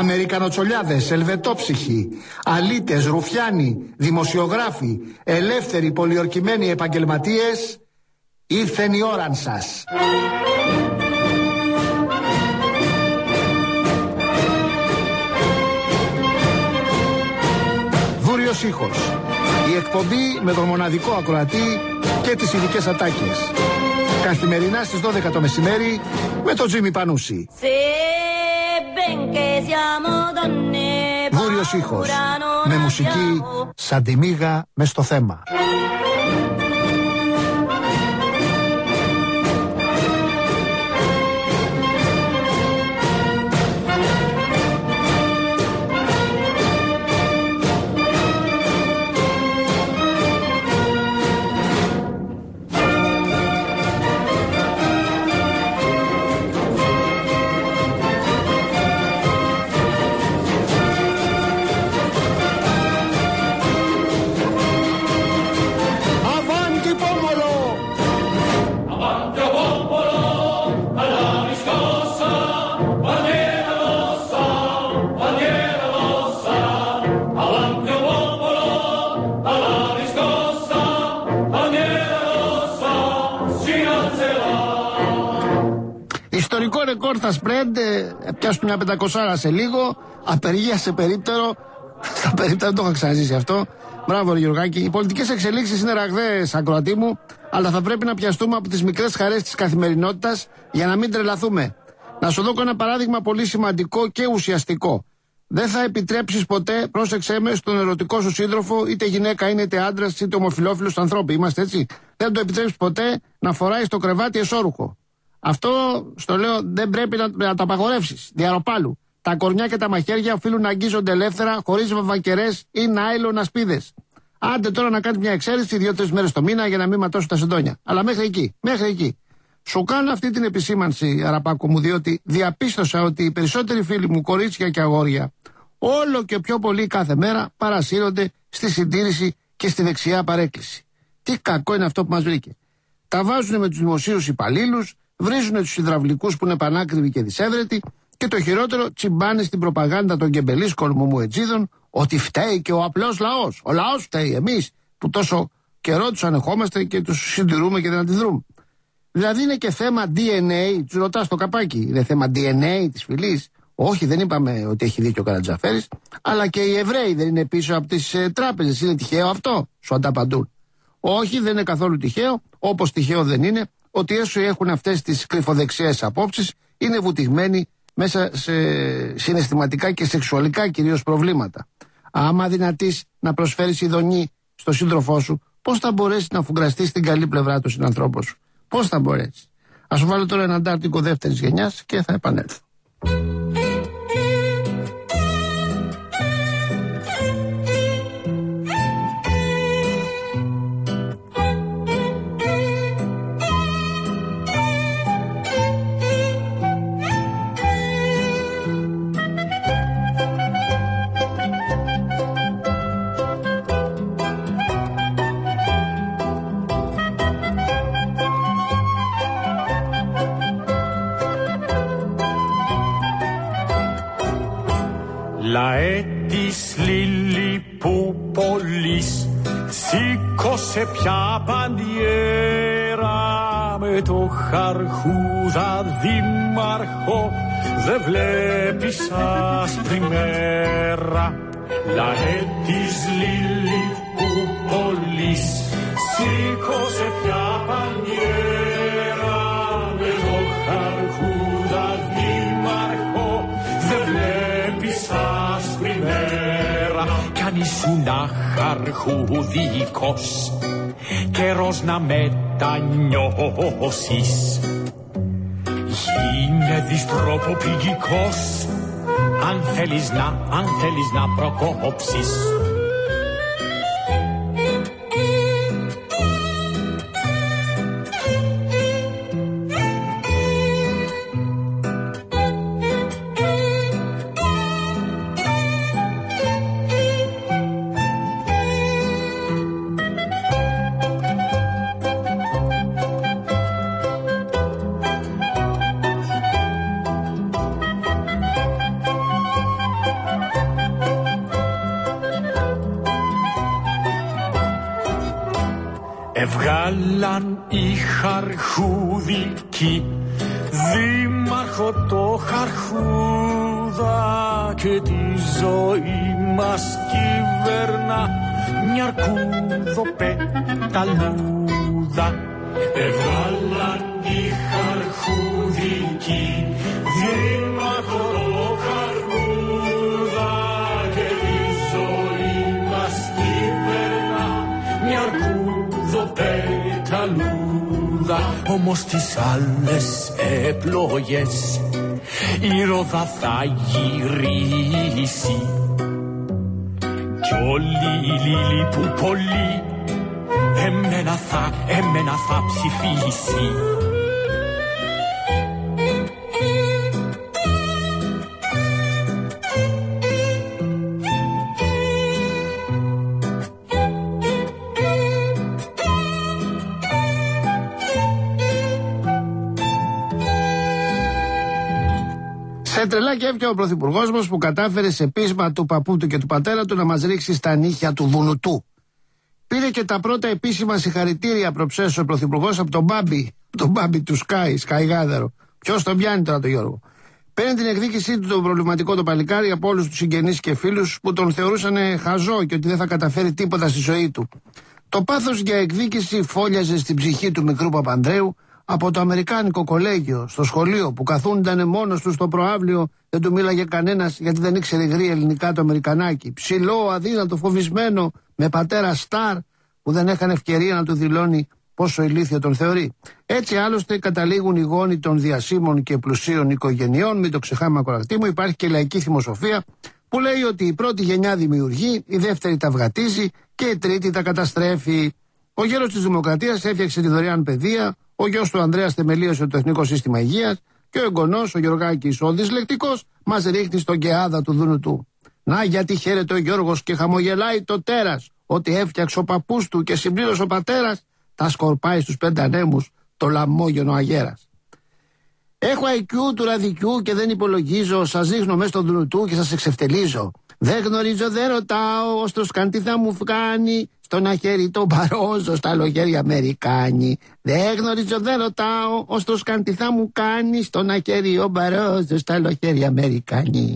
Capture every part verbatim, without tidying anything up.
Αμερικανοτσολιάδες, ελβετόψυχοι, αλήτες, ρουφιάνοι, δημοσιογράφοι, ελεύθεροι, πολιορκημένοι επαγγελματίες, ήρθεν η ώραν σας. Βούριος ήχος. Η εκπομπή με τον μοναδικό ακροατή και τις ειδικές ατάκες. Καθημερινά στις δώδεκα το μεσημέρι με τον Τζίμι Πανούση. Βούριος ήχος. Με μουσική σαν τη μύγα μες στο θέμα. Ιστορικό ρεκόρ θα spread, πιάσουν μια πεντακόσια σε λίγο, απεργία σε περίπτερο, στα περίπτερα δεν το είχα ξαναζήσει αυτό. Μπράβο, Γιωργάκη. Οι πολιτικές εξελίξεις είναι ραγδαίες, ακροατή μου, αλλά θα πρέπει να πιαστούμε από τις μικρές χαρές της καθημερινότητας για να μην τρελαθούμε. Να σου δώσω ένα παράδειγμα πολύ σημαντικό και ουσιαστικό. Δεν θα επιτρέψεις ποτέ, πρόσεξέ με, στον ερωτικό σου σύντροφο, είτε γυναίκα είναι, είτε άντρας, είτε ομοφυλόφιλος ανθρώποι. Είμαστε έτσι. Δεν το επιτρέψεις ποτέ να φοράει στο κρεβάτι εσώρουχο. Αυτό, στο λέω, δεν πρέπει να, να τα απαγορεύσεις. Διαρροπάλου. Τα κορμιά και τα μαχαίρια οφείλουν να αγγίζονται ελεύθερα, χωρίς βαμβακερές ή νάιλον ασπίδες. Άντε τώρα να κάνεις μια εξαίρεση δύο-τρεις μέρες το μήνα για να μην ματώσουν τα σεντόνια. Αλλά μέχρι εκεί, μέχρι εκεί. Σου κάνω αυτή την επισήμανση, Αραπάκο μου, διότι διαπίστωσα ότι οι περισσότεροι φίλοι μου, κορίτσια και αγόρια, όλο και πιο πολύ κάθε μέρα παρασύρονται στη συντήρηση και στη δεξιά παρέκκληση. Τι κακό είναι αυτό που μας βρήκε. Τα βάζουν με τους δημοσίους υπαλλήλους, βρίζουν τους υδραυλικούς που είναι πανάκριβοι και δυσέβρετοι και το χειρότερο τσιμπάνε στην προπαγάνδα των γκεμπελίσκων μουμουετζίδων ότι φταίει και ο απλός λαός. Ο λαός φταίει, εμείς που τόσο καιρό τους ανεχόμαστε και τους συντηρούμε και δεν αντιδρούμε. Δηλαδή είναι και θέμα ντι εν έι, τους ρωτάς το καπάκι, είναι θέμα ντι εν έι της φυλής. Όχι, δεν είπαμε ότι έχει δίκιο ο Καρατζαφέρης, αλλά και οι Εβραίοι δεν είναι πίσω από τις ε, τράπεζες. Είναι τυχαίο αυτό, σου ανταπαντούν. Όχι, δεν είναι καθόλου τυχαίο, όπως τυχαίο δεν είναι ότι έσω έχουν αυτές τις κρυφοδεξιές απόψεις, είναι βουτυγμένοι μέσα σε συναισθηματικά και σεξουαλικά κυρίως προβλήματα. Άμα δυνατείς να προσφέρεις ειδονή στο σύντροφό σου, πώς θα μπορέσεις να φουγκραστείς την καλή πλευρά του συνανθρώπου σου? Πώς θα μπορέσεις? Ας σου βάλω τώρα ένα αντάρτικο δεύτερης γενιάς και θα επανέλθω. Λαέ της Λιλιπούπολης, σήκωσε πια μπανιέρα με το Χαρχούδα δήμαρχο, δε βλέπεις άσπρη μέρα. Λαέ της Λιλιπούπολης, σήκωσε πια μπανιέρα με το Χαρχούδα δήμαρχο, δε βλέπεις άσπρη μέρα. Κι αν ήσουν αχαρχουδικός, καιρός να μετανιώσεις. Γίνε δυστροποπηγικός, αν θέλεις να, αν θέλεις να προκόψεις. Εβγάλαν οι χαρχούδικοι δήμαρχο το Χαρχούδα και τη ζωή μας κυβέρνα μια αρκούδο-πεταλούδα. Εβγάλαν οι χαρχούδικοι δήμαρχο το Χαρχούδα και τη ζωή μας κυβέρνα μια αρκούδο-πεταλούδα. Όμως τις άλλες επλογές η ρόδα θα γυρίσει κι όλοι οι λίλοι που πολλοί εμένα θα, εμένα θα ψηφίσει. Σε τρελάκια έφτιαξε ο πρωθυπουργός μας που κατάφερε σε πείσμα του παππού του και του πατέρα του να μας ρίξει στα νύχια του Δουνουτού. Πήρε και τα πρώτα επίσημα συγχαρητήρια προψέσου ο πρωθυπουργός από τον Μπάμπη, τον Μπάμπη του Σκάι, Σκαϊγάδερο. Ποιος τον πιάνει τώρα τον Γιώργο. Παίρνει την εκδίκησή του τον προβληματικό το παλικάρι από όλους τους συγγενείς και φίλους που τον θεωρούσαν χαζό και ότι δεν θα καταφέρει τίποτα στη ζωή του. Το πάθος για εκδίκηση φόλιαζε στην ψυχή του μικρού Παπανδρέου από το αμερικάνικο κολέγιο, στο σχολείο που καθούνταν μόνος του στο προαύλιο, δεν του μίλαγε κανένας γιατί δεν ήξερε γρή ελληνικά το αμερικανάκι. Ψηλό, αδύνατο, φοβισμένο, με πατέρα στάρ που δεν είχαν ευκαιρία να του δηλώνει πόσο ηλίθιο τον θεωρεί. Έτσι άλλωστε καταλήγουν οι γόνοι των διασύμων και πλουσίων οικογενειών. Μην το ξεχάμε, ακροατή μου, υπάρχει και η λαϊκή θυμοσοφία που λέει ότι η πρώτη γενιά δημιουργεί, η δεύτερη τα βγατίζει και η τρίτη τα καταστρέφει. Ο γέρος της Δημοκρατίας έφτιαξε τη δωρεάν παιδεία, ο γιος του Ανδρέας θεμελίωσε το Εθνικό Σύστημα Υγείας και ο εγγονός, ο Γεωργάκης, ο δυσλεκτικός, μας ρίχνει στον κεάδα του Δουνουτού. Να γιατί χαίρεται ο Γιώργος και χαμογελάει το τέρας, ότι έφτιαξε ο παππούς του και συμπλήρωσε ο πατέρας, τα σκορπάει στους πέντε ανέμους το λαμόγενο αγέρας. Έχω άι κιου του ραδικιού και δεν υπολογίζω, σας δείχνω μέσα στο Δουνουτού και σας εξευτελίζω. Δεν γνωρίζω, δεν ρωτάω, ως το σκάν τι θα μου κάνει, στο ένα χέρι το Μπαρόζο, στα άλλο χέρι Αμερικάνοι. Δεν γνωρίζω, δεν ρωτάω, ως το σκάν τι θα μου κάνει, στο ένα χέρι ο Μπαρόζο, στα άλλο χέρι Αμερικάνοι.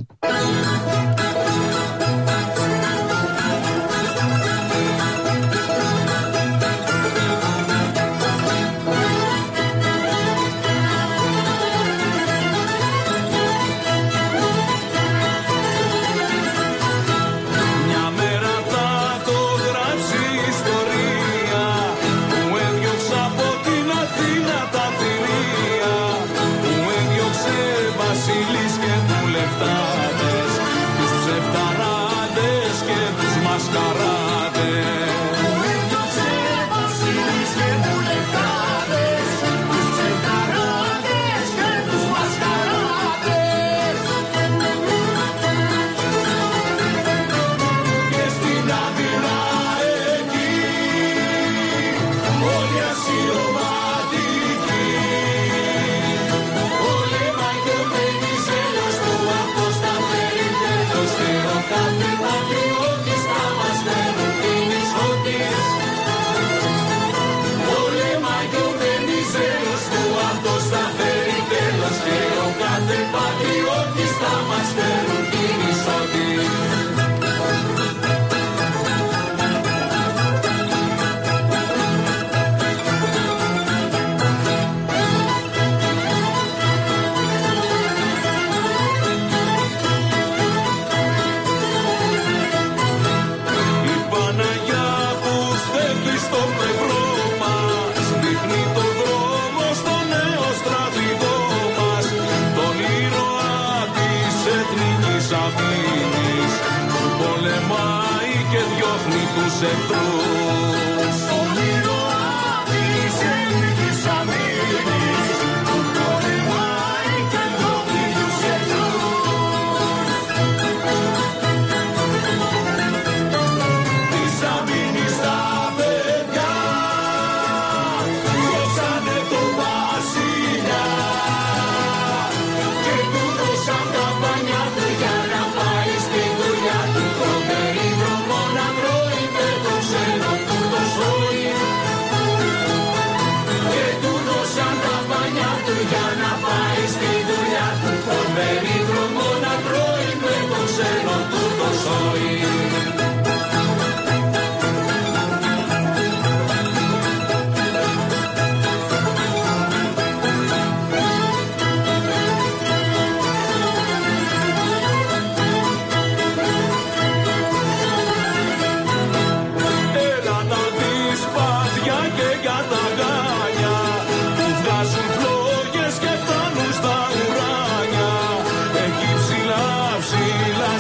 Τρομερή δρόμο να τρώει με το ξένο του το σόι.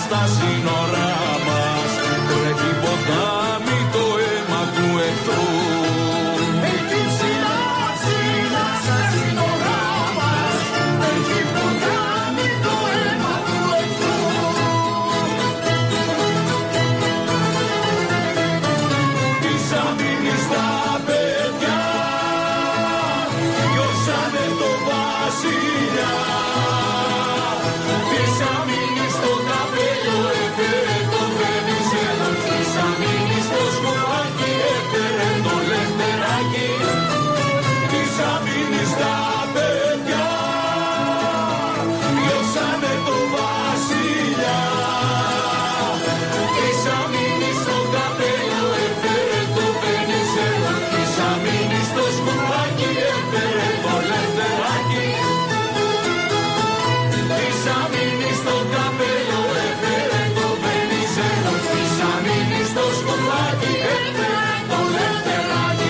στα σύνορά μας. Τρέχει ποτάμι το αίμα του εχθρού. Εκεί ψηλά, ψηλά στα σύνορά μας. Τρέχει ποτάμι το αίμα του εχθρού. Της αμήνης τα παιδιά γιώσανε το βασιλιά. Της αμήνης το καπέλο έφερε το Βενιζέλο. Της αμήνης το σκουφάκι έφερε το Λευτεράκι. Της αμήνης τα παιδιά γιώσανε το βασιλιά. Της αμήνης το καπέλο έφερε το Βενιζέλο. Της αμήνης το σκουφάκι έφερε το Λευτεράκι. Της αμήνης το καπέλο έφερε το Βενιζέλο. Της αμήνης το σκουφάκι έφερε το Λευτεράκι.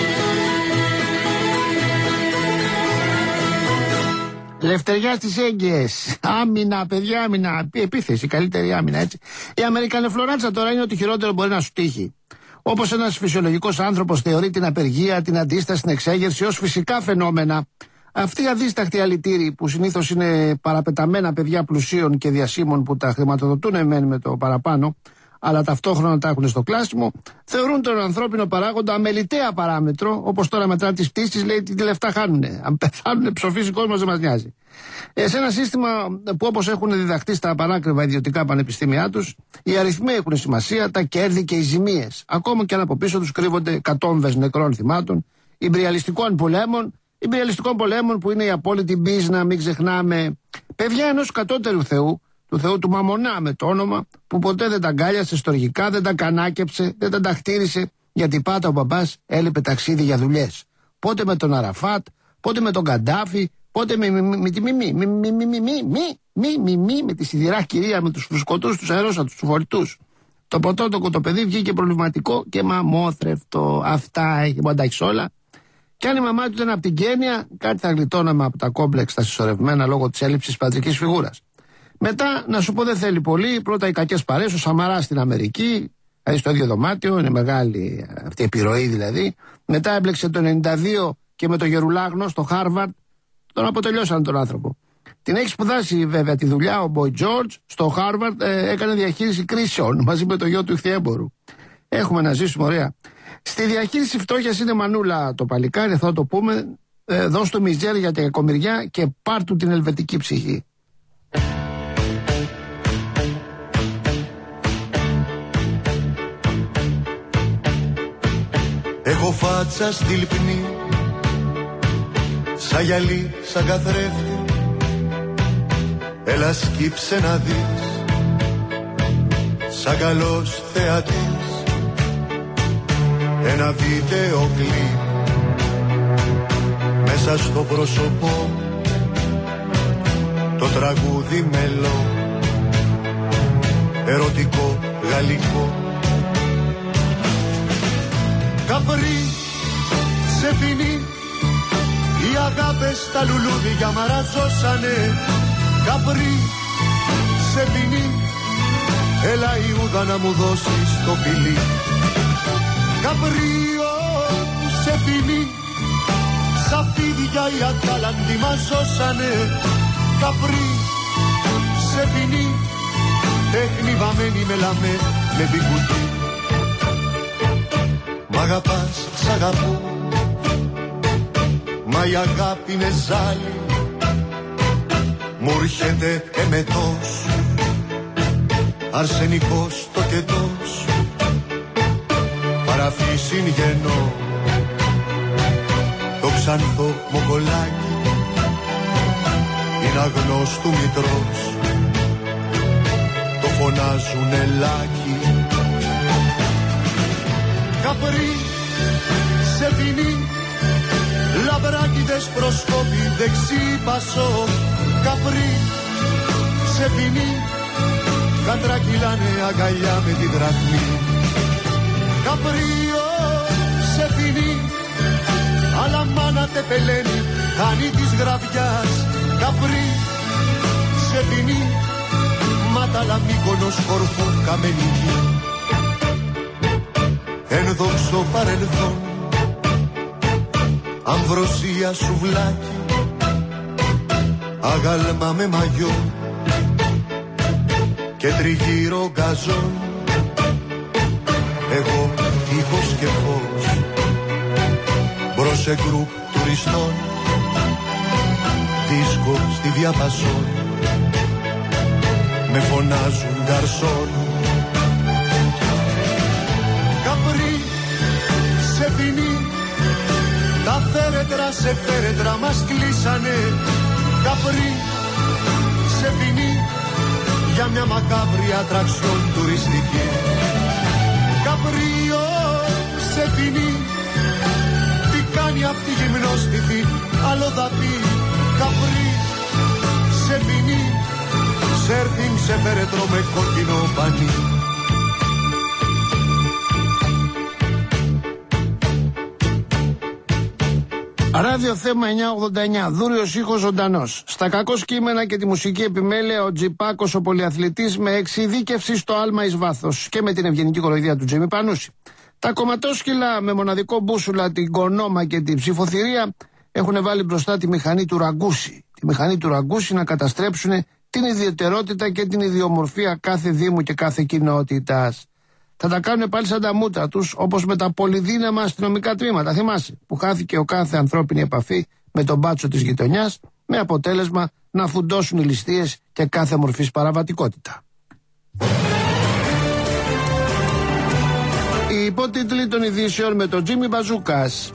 Λευτεριά στις έγκυες. Άμυνα, παιδιά, άμυνα. Επίθεση, καλύτερη άμυνα, έτσι. Η Αμερικανεφλωράτσα τώρα είναι ότι χειρότερο μπορεί να σου τύχει. Όπως ένας φυσιολογικός άνθρωπος θεωρεί την απεργία, την αντίσταση, την εξέγερση ως φυσικά φαινόμενα, αυτοί οι αδίσταχτοι αλητήριοι που συνήθως είναι παραπεταμένα παιδιά πλουσίων και διασύμων που τα χρηματοδοτούν εμέν με το παραπάνω, αλλά ταυτόχρονα τα έχουν στο κλάσιμο, θεωρούν τον ανθρώπινο παράγοντα αμεληταία παράμετρο, όπως τώρα μετρά τις πτήσεις, λέει τι λεφτά χάνουνε. Αν πεθάνουνε ψοφής ο κόσμος δεν μας νοιάζει. Ε, σε ένα σύστημα που όπως έχουν διδαχτεί στα πανάκριβα ιδιωτικά πανεπιστήμια τους, οι αριθμοί έχουν σημασία, τα κέρδη και οι ζημίες. Ακόμα και αν από πίσω τους κρύβονται κατόμβες νεκρών θυμάτων, ιμπριαλιστικών πολέμων, ιμπριαλιστικών πολέμων που είναι η απόλυτη μπίζνα, μην ξεχνάμε, παιδιά ενός κατώτερου θεού, του θεού του Μαμονά με το όνομα, που ποτέ δεν τα αγκάλιασε στοργικά, δεν τα κανάκεψε, δεν τα ταχτήρισε, γιατί πάτα ο μπαμπάς έλειπε ταξίδι για δουλειές. Πότε με τον Αραφάτ, πότε με τον Καντάφη, πότε με τη Μιμή, μη, μη, μη, μη, μη, μη, μη, μη, με τη σιδηρά κυρία, με τους φουσκωτούς, τους αερόσατους, τους φορητούς. Το ποτότοκο το παιδί βγήκε προβληματικό και μαμόθρευτο. Αυτά έχει μοντάξει όλα. Και αν η μαμά του ήταν από την Κένια, κάτι θα γλιτώναμε από τα κόμπλεξ τα συσσωρευμένα λόγω της έλλειψης πατρικής φιγούρας. Μετά, να σου πω, δεν θέλει πολύ. Πρώτα οι κακές παρέες, ο Σαμαράς στην Αμερική, δηλαδή στο ίδιο δωμάτιο, είναι μεγάλη αυτή η επιρροή δηλαδή. Μετά έμπλεξε το ενενήντα δύο και με το Γερουλάγνο στο Χάρβαρντ, τον αποτελειώσαν τον άνθρωπο. Την έχει σπουδάσει βέβαια τη δουλειά ο Μποϊ Τζόρτζ στο Χάρβαρντ, ε, έκανε διαχείριση κρίσεων μαζί με το γιο του ηχθιέμπορου. Έχουμε να ζήσουμε ωραία. Στη διαχείριση φτώχειας είναι μανούλα το παλικάρι, θα το πούμε. Ε, δώσ' του μιζέρ για την κακομοιριά και πάρ' του την ελβετική ψυχή. Έχω φάτσα στη λιπνή, σαν γυαλί, σαν καθρέφτη. Έλα σκύψε να δεις, σαν καλός θεατής, ένα βίντεο κλιπ μέσα στο πρόσωπό, το τραγούδι μελό, ερωτικό, γαλλικό. Καπρί, σε φινί, οι αγάπες στα λουλούδια μαραζώσανε. Καπρί, σε φινί, έλα Ιούδα να μου δώσεις το φιλί. Καπρίο, σε φινί, σαν φίδια οι ατάλαντοι μας ζώσανε. Καπρί, σε φινί, τέχνη βαμμένη με λαμέ, με μπικουτί. Μ' αγαπάς, σ' αγαπώ, μα η αγάπη είναι ζάλι. Μου έρχεται εμετός, αρσενικός το κετός, παραφύσιν γεννό, το ξανθό μοκολάκι, είναι αγνός του μητρός, το φωνάζουν ελάκι. Καπρί, σε φινί, λαμπράκιδες προσκόπη δεξί πασό. Καπρί, σε φινί, κατρακυλάνε αγκαλιά με τη δραχμή. Καπρίο, σε φινί, αλλά μάνα τεπελένει, χάνει της γραβιάς. Καπρί, σε φινί, μα Πάταλα, Μύκονος, Κορφού, Καμενική. Ενδόξω παρελθόν, Αμβροσία, Σουβλάκι, αγάλμα με μαγιό και τριγύρω γκαζόν. Εγώ ήχος και φως, μπρος σε γκρουπ τουριστών, δίσκο στη διαπασόν, με φωνάζουν γκαρσόν. Καπρί, σε ποινή, τα φέρετρα σε φέρετρα μας κλείσανε. Καπρί, σε ποινή, για μια μακάβρια ατραξιόν τουριστική. Καπρίο, σε ποινή, τι κάνει αυτή η γυμνόστιχη, άλλο θα πει. Καπρί, σε ποινή, σέρφινγκ σε φέρετρο με κόκκινο πανί. Ράδιο Θέμα εννιακόσια ογδόντα εννιά, δούριος ήχος ζωντανός. Στα κακό κείμενα και τη μουσική επιμέλεια ο Τζιπάκος ο πολυαθλητής με εξειδίκευση στο άλμα εις βάθος και με την ευγενική κοροϊδία του Τζίμι Πανούση. Τα κομματόσκυλα με μοναδικό μπούσουλα την κονόμα και την ψηφοθυρία έχουν βάλει μπροστά τη μηχανή του Ραγκούση. Τη μηχανή του Ραγκούση να καταστρέψουν την ιδιαιτερότητα και την ιδιομορφία κάθε δήμου και κάθε κοινότητας. Θα τα κάνουν πάλι σαν τα μούτρα τους, όπως με τα πολυδύναμα αστυνομικά τμήματα. Θυμάσαι, που χάθηκε ο κάθε ανθρώπινη επαφή με τον μπάτσο της γειτονιάς, με αποτέλεσμα να φουντώσουν οι ληστείες και κάθε μορφής παραβατικότητα. Οι υπότιτλοι των ειδήσεων με τον Τζίμι Μπαζούκας.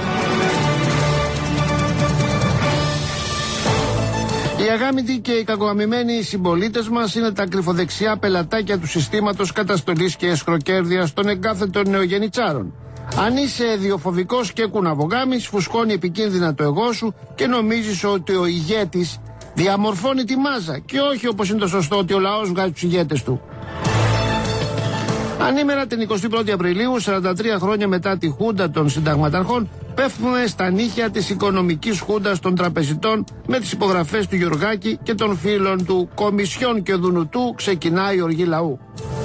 Οι αγάμητοι και οι κακοαμημένοι συμπολίτες μας είναι τα κρυφοδεξιά πελατάκια του συστήματος καταστολής και εσχροκέρδειας των εγκάθετων νεογεννητσάρων. Αν είσαι ιδιοφοβικός και κουναβογάμης, φουσκώνει επικίνδυνα το εγώ σου και νομίζεις ότι ο ηγέτης διαμορφώνει τη μάζα και όχι όπως είναι το σωστό ότι ο λαός βγάζει τους ηγέτες του. Ανήμερα την εικοστή πρώτη Απριλίου, σαράντα τρία χρόνια μετά τη χούντα των συνταγματαρχών, πέφτουμε στα νύχια της οικονομικής χούντας των τραπεζιτών με τις υπογραφές του Γιωργάκη και των φίλων του. Κομισιόν και Δουνουτού ξεκινάει η οργή λαού.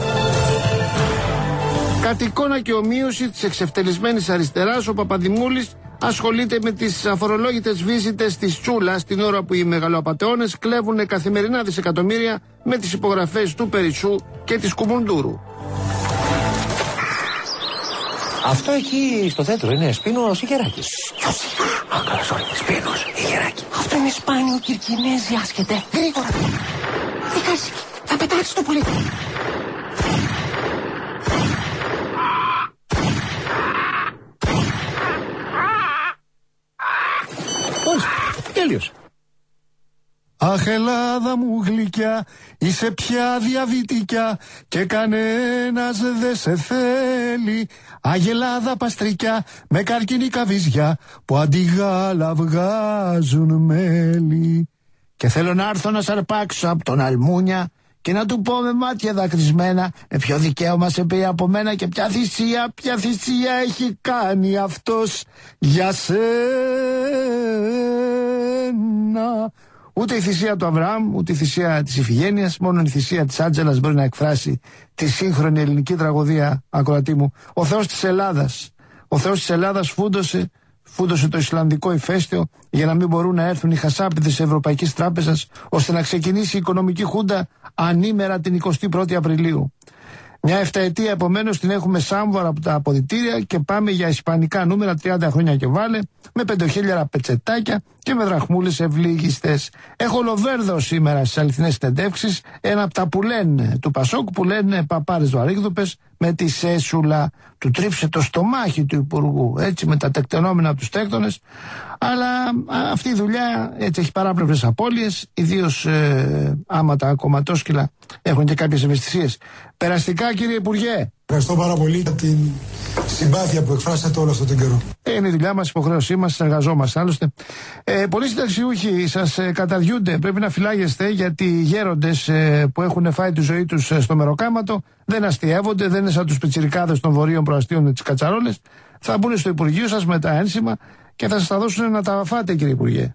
Κατ' εικόνα και ομοίωση της εξευτελισμένης αριστεράς, ο Παπαδημούλης ασχολείται με τις αφορολόγητες βίζιτες της Τσούλας την ώρα που οι μεγαλοαπατεώνες κλέβουν καθημερινά δισεκατομμύρια με τις υπογραφές του Περισσού και της Κουμουντούρου. Αυτό εκεί στο τέτρο είναι Σπίνος ή Γεράκης? Ποιος? Α, καλά, sorry. Σπίνος ή Γεράκη. Αυτό είναι σπάνιο Κυρκινέζι, άσχετε. Γρήγορα. Τι κάνεις εκεί? Θα πετάξεις το πουλί. Πώς, τέλειος. Αχ, Ελλάδα μου γλυκιά, είσαι πια διαβητικιά και κανένας δε σε θέλει. Αγελάδα παστρικιά με καρκίνικα βυζιά που αντιγάλα βγάζουν μέλι. Και θέλω να έρθω να σαρπάξω από τον Αλμούνια και να του πω με μάτια δακρυσμένα με ποιο δικαίωμα σε πει από μένα και ποια θυσία, ποια θυσία έχει κάνει αυτός για σένα. Ούτε η θυσία του Αβραάμ, ούτε η θυσία της Ιφηγένειας, μόνο η θυσία της Άντζελας μπορεί να εκφράσει τη σύγχρονη ελληνική τραγωδία, ακροατή μου. Ο Θεός της Ελλάδας. Ο Θεός της Ελλάδας φούντωσε, φούντωσε το Ισλανδικό ηφαίστειο για να μην μπορούν να έρθουν οι χασάπιδες της Ευρωπαϊκής Τράπεζας, ώστε να ξεκινήσει η οικονομική χούντα ανήμερα την εικοστή πρώτη Απριλίου. Μια εφταετία επομένως την έχουμε σάμβορα από τα αποδυτήρια και πάμε για ισπανικά νούμερα τριάντα χρόνια και βάλε, με πεντοχίλιαρα πετσετάκια και με δραχμούλες ευλίγιστες. Έχω λοβέρδο σήμερα στις αληθινές συνεντεύξεις, ένα από τα που λένε του Πασόκ που λένε παπάρες βαρύγδουπες με τη σέσουλα. Του τρίψε το στομάχι του Υπουργού, έτσι με τα τεκτενόμενα από τους τέκτονες. Αλλά α, αυτή η δουλειά έτσι έχει παράπλευρες απώλειες, ιδίως ε, άμα τα κομματόσκυλα έχουν και κάποιες ευαισθησίες. Περαστικά, κύριε Υπουργέ. Ευχαριστώ πάρα πολύ για την συμπάθεια που εκφράσατε όλο αυτόν τον καιρό. Ε, είναι η δουλειά μας, η υποχρέωσή μας, συνεργαζόμαστε άλλωστε. Ε, πολλοί συνταξιούχοι σας ε, καταδιούνται, πρέπει να φυλάγεστε, γιατί οι γέροντες ε, που έχουν φάει τη ζωή τους ε, στο μεροκάματο δεν αστειεύονται, δεν είναι σαν τους πιτσιρικάδες των βορείων προαστίων με τις κατσαρόλες. Θα μπουν στο Υπουργείο σας με τα ένσημα και θα σας τα δώσουν να τα φάτε, κύριε Υπουργέ.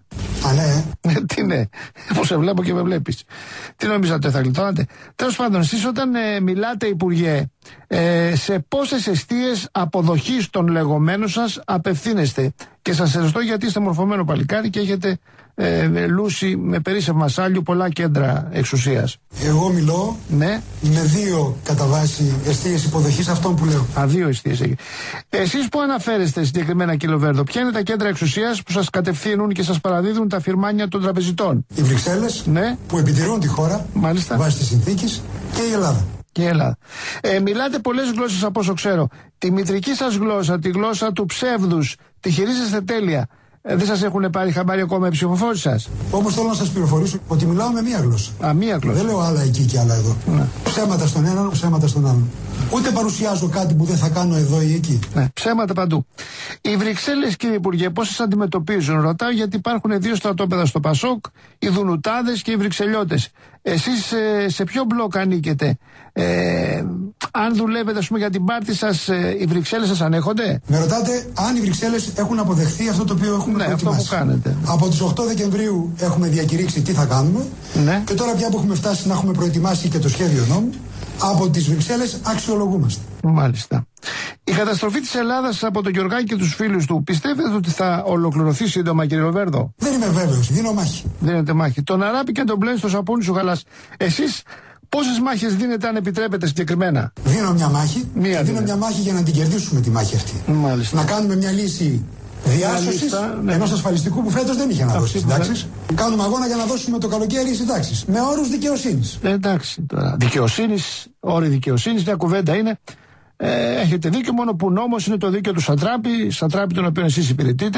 Α, ναι. Τι ναι, πώς σε βλέπω και με βλέπεις. Τι νομίζατε, θα γλιτώνατε? Τέλος πάντων, εσείς όταν ε, μιλάτε, Υπουργέ, ε, σε πόσες εστίες αποδοχής των λεγόμενων σας απευθύνεστε? Και σας ευχαριστώ γιατί είστε μορφωμένο παλικάρι και έχετε ε, λούσει με περίσσευμα σάλιου πολλά κέντρα εξουσίας. Εγώ μιλώ ναι. με δύο κατά βάση εστίες υποδοχής αυτών που λέω. Α, δύο εστίες. Εσείς που αναφέρεστε συγκεκριμένα, κύριε Λοβέρδο, ποια είναι τα κέντρα εξουσίας που σας κατευθύνουν και σας παραδίδουν τα φυρμάνια των τραπεζιτών? Οι Βρυξέλλες, ναι, που επιτηρούν τη χώρα. Μάλιστα. Βάσει της συνθήκης, και η Ελλάδα. Και η Ελλάδα. Ε, μιλάτε πολλές γλώσσες από όσο ξέρω. Τη μητρική σας γλώσσα, τη γλώσσα του ψεύδους, τη χειρίζεστε τέλεια. Ε, δεν σας έχουν πάρει χαμπάρι ακόμα οι ψηφοφόροι σας? Όμως θέλω να σας πληροφορήσω ότι μιλάω με μία γλώσσα. Α, μία γλώσσα. Δεν λέω άλλα εκεί και άλλα εδώ. Ναι. Ψέματα στον έναν, ψέματα στον άλλον. Ούτε παρουσιάζω κάτι που δεν θα κάνω εδώ ή εκεί. Ναι, ψέματα παντού. Οι Βρυξέλλες, κύριε Υπουργέ, πώς σας αντιμετωπίζουν? Ρωτάω γιατί υπάρχουν δύο στρατόπεδα στο Πασόκ, οι Δουνουτάδες και οι Βρυξελιώτες. Εσείς ε, σε ποιο μπλοκ ανήκετε? Ε, αν δουλεύετε, ας πούμε, για την πάρτη σας, ε, οι Βρυξέλλες σας ανέχονται? Με ρωτάτε αν οι Βρυξέλλες έχουν αποδεχθεί αυτό το οποίο έχουμε ναι, προετοιμάσει. Αυτό που κάνετε. Από τις οκτώ Δεκεμβρίου έχουμε διακηρύξει τι θα κάνουμε. Ναι. Και τώρα πια που έχουμε φτάσει να έχουμε προετοιμάσει και το σχέδιο νόμου, από τις Βρυξέλλες αξιολογούμαστε. Μάλιστα. Η καταστροφή της Ελλάδας από τον Γιωργάκη και τους φίλους του, πιστεύετε ότι θα ολοκληρωθεί σύντομα, κύριε Λοβέρδο? Δεν είμαι βέβαιος. Δίνω μάχη. Δίνετε μάχη. Τον αράπη και τον πλένει στο σαπούνι σου χαλάς. Εσείς πόσες μάχες δίνετε, αν επιτρέπετε συγκεκριμένα? Δίνω μια μάχη. Μία δίνω μια μάχη για να την κερδίσουμε τη μάχη αυτή. Μάλιστα. Να κάνουμε μια λύση διάσωσης ναι. ενός ασφαλιστικού που φέτος δεν είχε να δώσει συντάξεις. Κάνουμε αγώνα για να δώσουμε το καλοκαίρι συντάξεις. Με όρους δικαιοσύνης. Ε, εντάξει τώρα. Δικαιοσύνης, όροι δικαιοσύνης, μια κουβέντα είναι. Ε, έχετε δίκιο, μόνο που νόμος είναι το δίκαιο του Σατράπη, Σατράπη τον οποίο εσείς υπηρετείτε.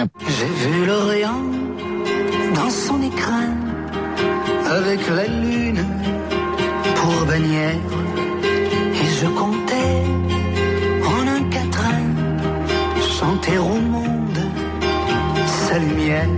Chanter au monde sa lumière.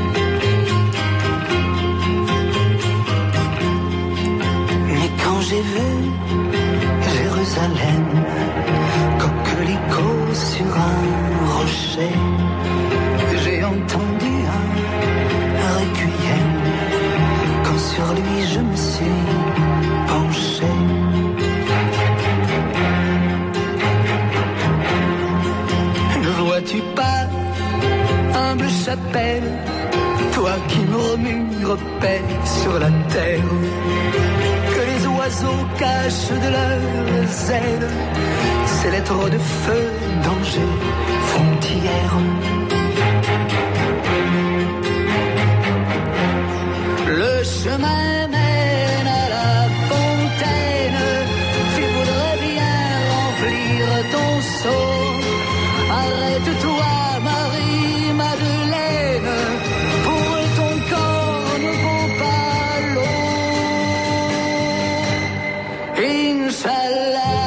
Mais quand j'ai vu Jérusalem, coquelicot sur un rocher, j'ai entendu un requiem, quand sur lui je me suis penché. Vois-tu pas, humble chapelle, toi qui murmures paix sur la terre, que les oiseaux cachent de leurs ailes ces lettres de feu, danger, frontière. Le chemin mène à la fontaine, tu voudrais bien remplir ton seau. Arrête-toi, Marie-Madeleine, pour ton corps ne vaut pas l'eau. Inch'Allah.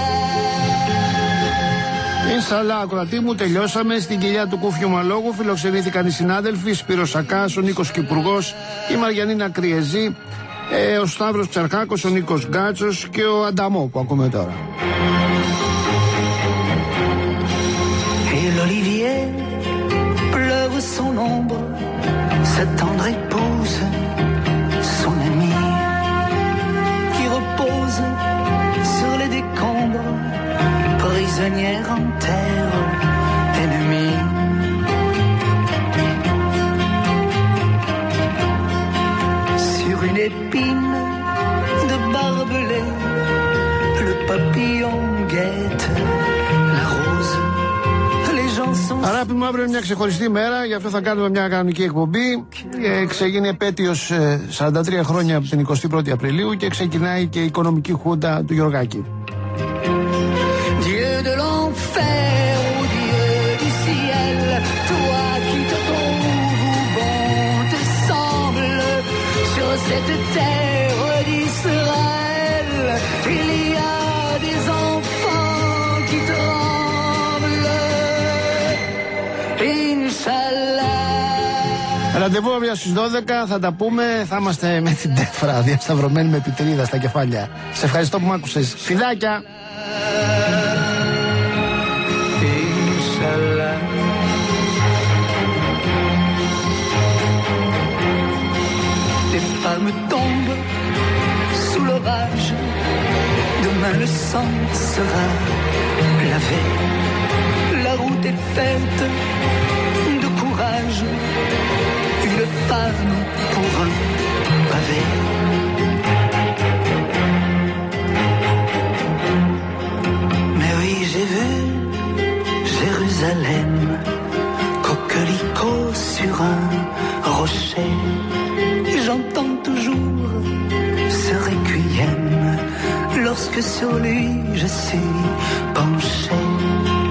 Ινσαλά, ακροατή μου, τελειώσαμε. Στην κοιλιά του Κούφιου Μαλόγου φιλοξενήθηκαν οι συνάδελφοι Σπύρος Σακάς, ο Νίκος Κυπουργός, η Μαριανίνα Κριεζή, ε, ο Σταύρος Τσαρκάκος, ο Νίκος Γκάτσος και ο Ανταμό που ακούμε τώρα. L'olivier pleure son ombre, sa tendre épouse, son amie, qui repose sur les décombres, prisonnière en terre ennemie. Sur une épine de barbelé, le papillon guette la rose. Αγάπη μου, αύριο είναι μια ξεχωριστή μέρα, γι' αυτό θα κάνουμε μια κανονική εκπομπή. Ε, ξεγίνει επέτειος ε, σαράντα τρία χρόνια από την εικοστή πρώτη Απριλίου και ξεκινάει και η οικονομική χούντα του Γιωργάκη. Dieu de l'enfer, oh Dieu du ciel, toi qui te trouves bon te semble, sur cette terre d'Israël, il y a des enfants qui tremblent. Ραντεβού αύριο στις δώδεκα, θα τα πούμε. Θα είμαστε με την τέφρα διασταυρωμένη με πιτρίδα στα κεφάλια. Σε ευχαριστώ που μ' άκουσες. Φιλάκια. Inshallah. brume tombe sous l'orage. Demain le sang sera lavé. La route est faite de courage. Une femme pour un pavé. Mais oui, j'ai vu Jérusalem, coquelicot sur un rocher. J'entends toujours ce requiem lorsque sur lui je suis penché.